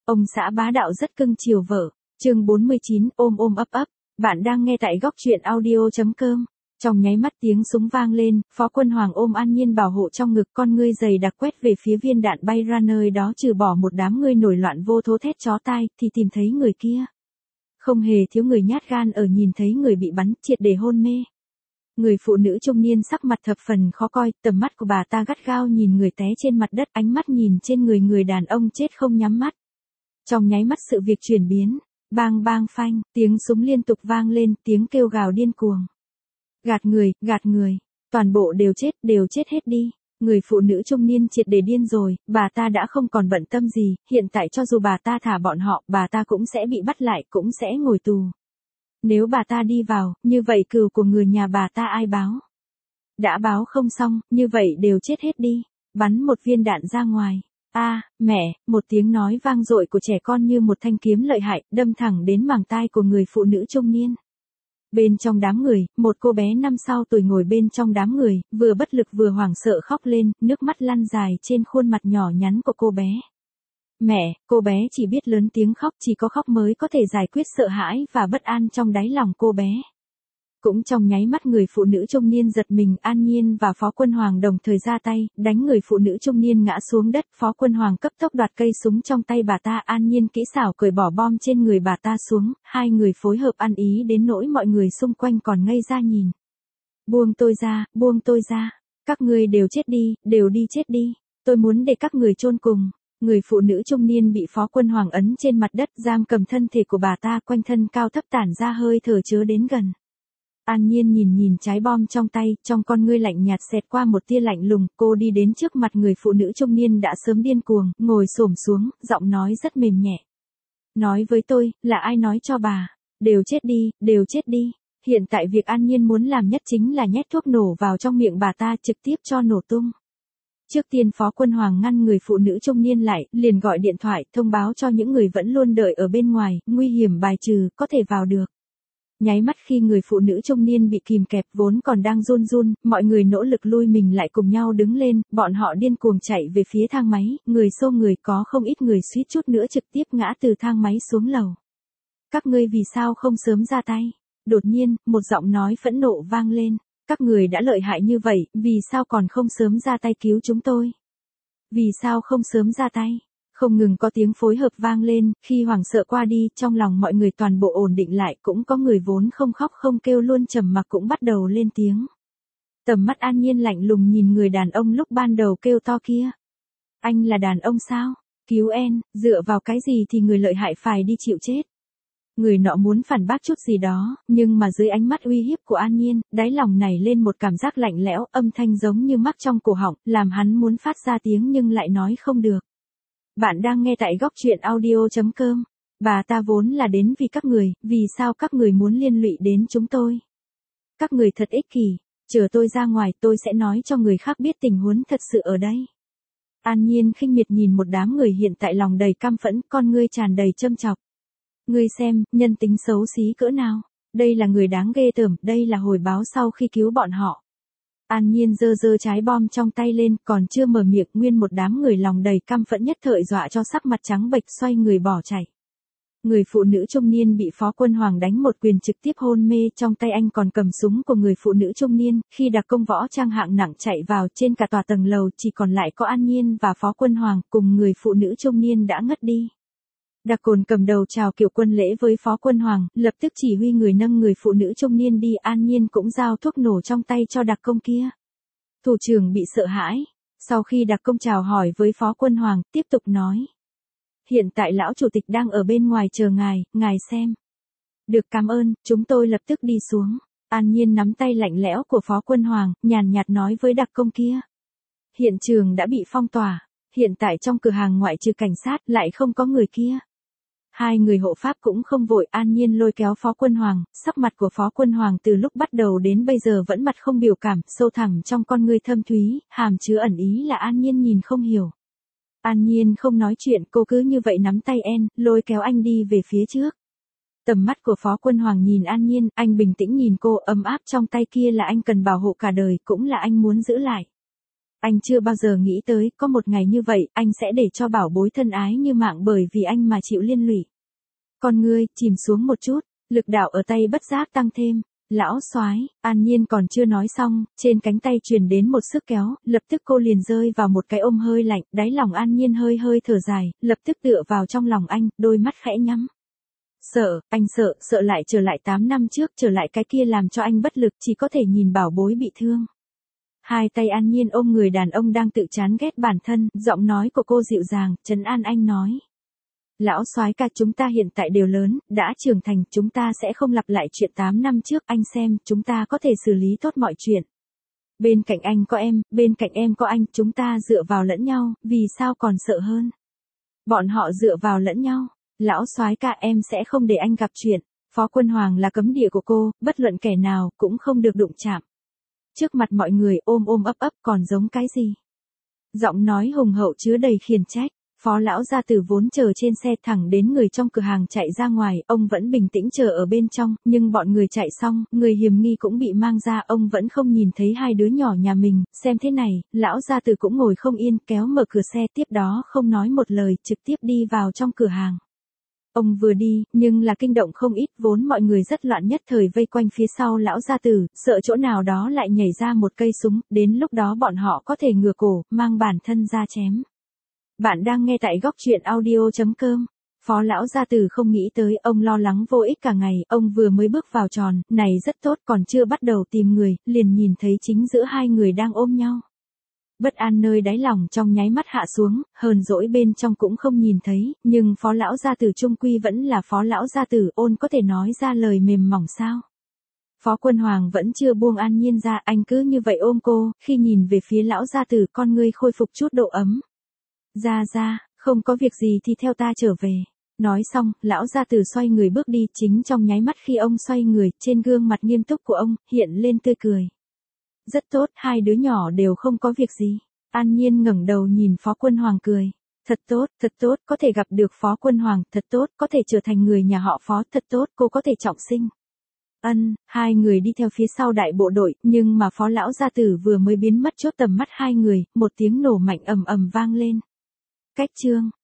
Ông xã bá đạo rất cưng chiều vợ. Chương 49, ôm ôm ấp ấp. Bạn đang nghe tại góc truyện audio.com. Trong nháy mắt tiếng súng vang lên, Phó Quân Hoàng ôm An Nhiên bảo hộ trong ngực, con ngươi dày đặc quét về phía viên đạn bay ra nơi đó, trừ bỏ một đám người nổi loạn vô thố thét chó tai, thì tìm thấy người kia. Không hề thiếu người nhát gan ở nhìn thấy người bị bắn, triệt để hôn mê. Người phụ nữ trung niên sắc mặt thập phần khó coi, tầm mắt của bà ta gắt gao nhìn người té trên mặt đất, ánh mắt nhìn trên người đàn ông chết không nhắm mắt. Trong nháy mắt sự việc chuyển biến, bang bang phanh, tiếng súng liên tục vang lên, tiếng kêu gào điên cuồng. Gạt người, toàn bộ đều chết hết đi. Người phụ nữ trung niên triệt để điên rồi, bà ta đã không còn bận tâm gì, hiện tại cho dù bà ta thả bọn họ, bà ta cũng sẽ bị bắt lại, cũng sẽ ngồi tù. Nếu bà ta đi vào, như vậy cừu của người nhà bà ta ai báo? Đã báo không xong, như vậy đều chết hết đi. Bắn một viên đạn ra ngoài. Mẹ, một tiếng nói vang dội của trẻ con như một thanh kiếm lợi hại, đâm thẳng đến màng tai của người phụ nữ trung niên. Bên trong đám người, một cô bé 5 sau tuổi ngồi bên trong đám người, vừa bất lực vừa hoảng sợ khóc lên, nước mắt lăn dài trên khuôn mặt nhỏ nhắn của cô bé. Mẹ, cô bé chỉ biết lớn tiếng khóc, chỉ có khóc mới có thể giải quyết sợ hãi và bất an trong đáy lòng cô bé. Cũng trong nháy mắt người phụ nữ trung niên giật mình, An Nhiên và Phó Quân Hoàng đồng thời ra tay, đánh người phụ nữ trung niên ngã xuống đất, Phó Quân Hoàng cấp tốc đoạt cây súng trong tay bà ta, An Nhiên kỹ xảo cởi bỏ bom trên người bà ta xuống, hai người phối hợp ăn ý đến nỗi mọi người xung quanh còn ngây ra nhìn. Buông tôi ra, các ngươi đều chết đi, đều đi chết đi, tôi muốn để các người chôn cùng. Người phụ nữ trung niên bị Phó Quân Hoàng ấn trên mặt đất, giam cầm thân thể của bà ta, quanh thân cao thấp tản ra hơi thở chứa đến gần. An Nhiên nhìn trái bom trong tay, trong con ngươi lạnh nhạt xẹt qua một tia lạnh lùng, cô đi đến trước mặt người phụ nữ trung niên đã sớm điên cuồng, ngồi xổm xuống, giọng nói rất mềm nhẹ. Nói với tôi, là ai nói cho bà? Đều chết đi. Hiện tại việc An Nhiên muốn làm nhất chính là nhét thuốc nổ vào trong miệng bà ta, trực tiếp cho nổ tung. Trước tiên Phó Quân Hoàng ngăn người phụ nữ trung niên lại, liền gọi điện thoại, thông báo cho những người vẫn luôn đợi ở bên ngoài, nguy hiểm bài trừ, có thể vào được. Nháy mắt khi người phụ nữ trung niên bị kìm kẹp vốn còn đang run, mọi người nỗ lực lui mình lại cùng nhau đứng lên, bọn họ điên cuồng chạy về phía thang máy, người xô người, có không ít người suýt chút nữa trực tiếp ngã từ thang máy xuống lầu. Các ngươi vì sao không sớm ra tay? Đột nhiên, một giọng nói phẫn nộ vang lên. Các người đã lợi hại như vậy, vì sao còn không sớm ra tay cứu chúng tôi? Vì sao không sớm ra tay? Không ngừng có tiếng phối hợp vang lên, khi hoảng sợ qua đi, trong lòng mọi người toàn bộ ổn định lại, cũng có người vốn không khóc không kêu luôn trầm mặc cũng bắt đầu lên tiếng. Tầm mắt An Nhiên lạnh lùng nhìn người đàn ông lúc ban đầu kêu to kia. Anh là đàn ông sao? Cứu em, dựa vào cái gì thì người lợi hại phải đi chịu chết? Người nọ muốn phản bác chút gì đó, nhưng mà dưới ánh mắt uy hiếp của An Nhiên, đáy lòng nảy lên một cảm giác lạnh lẽo, âm thanh giống như mắc trong cổ họng, làm hắn muốn phát ra tiếng nhưng lại nói không được. Bạn đang nghe tại góc truyện audio.com. Bà ta vốn là đến vì các người, vì sao các người muốn liên lụy đến chúng tôi? Các người thật ích kỷ, chờ tôi ra ngoài tôi sẽ nói cho người khác biết tình huống thật sự ở đây. An Nhiên khinh miệt nhìn một đám người hiện tại lòng đầy căm phẫn, con ngươi tràn đầy châm chọc. Ngươi xem, nhân tính xấu xí cỡ nào, đây là người đáng ghê tởm, đây là hồi báo sau khi cứu bọn họ. An Nhiên giơ trái bom trong tay lên, còn chưa mở miệng, nguyên một đám người lòng đầy căm phẫn nhất thời dọa cho sắc mặt trắng bệch xoay người bỏ chạy. Người phụ nữ trung niên bị Phó Quân Hoàng đánh một quyền trực tiếp hôn mê, trong tay anh còn cầm súng của người phụ nữ trung niên, khi đặc công võ trang hạng nặng chạy vào, trên cả tòa tầng lầu chỉ còn lại có An Nhiên và Phó Quân Hoàng, cùng người phụ nữ trung niên đã ngất đi. Đặc Cồn cầm đầu chào kiểu quân lễ với Phó Quân Hoàng, lập tức chỉ huy người nâng người phụ nữ trung niên đi, An Nhiên cũng giao thuốc nổ trong tay cho đặc công kia. Thủ trưởng bị sợ hãi, sau khi đặc công chào hỏi với Phó Quân Hoàng, tiếp tục nói. Hiện tại lão chủ tịch đang ở bên ngoài chờ ngài xem. Được, cảm ơn, chúng tôi lập tức đi xuống. An Nhiên nắm tay lạnh lẽo của Phó Quân Hoàng, nhàn nhạt nói với đặc công kia. Hiện trường đã bị phong tỏa, hiện tại trong cửa hàng ngoại trừ cảnh sát lại không có người kia. Hai người hộ pháp cũng không vội, An Nhiên lôi kéo Phó Quân Hoàng, sắc mặt của Phó Quân Hoàng từ lúc bắt đầu đến bây giờ vẫn mặt không biểu cảm, sâu thẳm trong con ngươi thâm thúy, hàm chứa ẩn ý là An Nhiên nhìn không hiểu. An Nhiên không nói chuyện, cô cứ như vậy nắm tay lôi kéo anh đi về phía trước. Tầm mắt của Phó Quân Hoàng nhìn An Nhiên, anh bình tĩnh nhìn cô, ấm áp trong tay kia là anh cần bảo hộ cả đời, cũng là anh muốn giữ lại. Anh chưa bao giờ nghĩ tới, có một ngày như vậy, anh sẽ để cho bảo bối thân ái như mạng bởi vì anh mà chịu liên lụy. Con ngươi, chìm xuống một chút, lực đạo ở tay bất giác tăng thêm. Lão soái, An Nhiên còn chưa nói xong, trên cánh tay truyền đến một sức kéo, lập tức cô liền rơi vào một cái ôm hơi lạnh, đáy lòng An Nhiên hơi hơi thở dài, lập tức tựa vào trong lòng anh, đôi mắt khẽ nhắm. Sợ, anh sợ lại trở lại 8 năm trước, trở lại cái kia làm cho anh bất lực, chỉ có thể nhìn bảo bối bị thương. Hai tay An Nhiên ôm người đàn ông đang tự chán ghét bản thân, giọng nói của cô dịu dàng, trấn an anh nói. Lão soái ca, chúng ta hiện tại đều lớn, đã trưởng thành, chúng ta sẽ không lặp lại chuyện 8 năm trước, anh xem, chúng ta có thể xử lý tốt mọi chuyện. Bên cạnh anh có em, bên cạnh em có anh, chúng ta dựa vào lẫn nhau, vì sao còn sợ hơn. Bọn họ dựa vào lẫn nhau, lão soái ca, em sẽ không để anh gặp chuyện. Phó Quân Hoàng là cấm địa của cô, bất luận kẻ nào cũng không được đụng chạm. Trước mặt mọi người ôm ấp còn giống cái gì? Giọng nói hùng hậu chứa đầy khiển trách. Phó lão gia tử vốn chờ trên xe thẳng đến người trong cửa hàng chạy ra ngoài, ông vẫn bình tĩnh chờ ở bên trong, nhưng bọn người chạy xong, người hiểm nghi cũng bị mang ra, ông vẫn không nhìn thấy hai đứa nhỏ nhà mình, xem thế này, lão gia tử cũng ngồi không yên, kéo mở cửa xe, tiếp đó không nói một lời, trực tiếp đi vào trong cửa hàng. Ông vừa đi, nhưng là kinh động không ít, vốn mọi người rất loạn nhất thời vây quanh phía sau lão gia tử, sợ chỗ nào đó lại nhảy ra một cây súng, đến lúc đó bọn họ có thể ngửa cổ, mang bản thân ra chém. Bạn đang nghe tại góc truyện audio.com. Phó lão gia tử không nghĩ tới, ông lo lắng vô ích cả ngày, ông vừa mới bước vào tròn, này rất tốt, còn chưa bắt đầu tìm người, liền nhìn thấy chính giữa hai người đang ôm nhau. Bất an nơi đáy lòng trong nháy mắt hạ xuống, hờn dỗi bên trong cũng không nhìn thấy, nhưng phó lão gia tử trung quy vẫn là phó lão gia tử, ôn có thể nói ra lời mềm mỏng sao. Phó Quân Hoàng vẫn chưa buông An Nhiên ra, anh cứ như vậy ôm cô, khi nhìn về phía lão gia tử con ngươi khôi phục chút độ ấm. Ra, không có việc gì thì theo ta trở về. Nói xong, lão gia tử xoay người bước đi, chính trong nháy mắt khi ông xoay người, trên gương mặt nghiêm túc của ông, hiện lên tươi cười. Rất tốt, hai đứa nhỏ đều không có việc gì. An Nhiên ngẩng đầu nhìn Phó Quân Hoàng cười. Thật tốt, có thể gặp được Phó Quân Hoàng, thật tốt, có thể trở thành người nhà họ Phó, thật tốt, cô có thể trọng sinh. Hai người đi theo phía sau đại bộ đội, nhưng mà Phó lão gia tử vừa mới biến mất chốt tầm mắt hai người, một tiếng nổ mạnh ầm ầm vang lên. Cách chương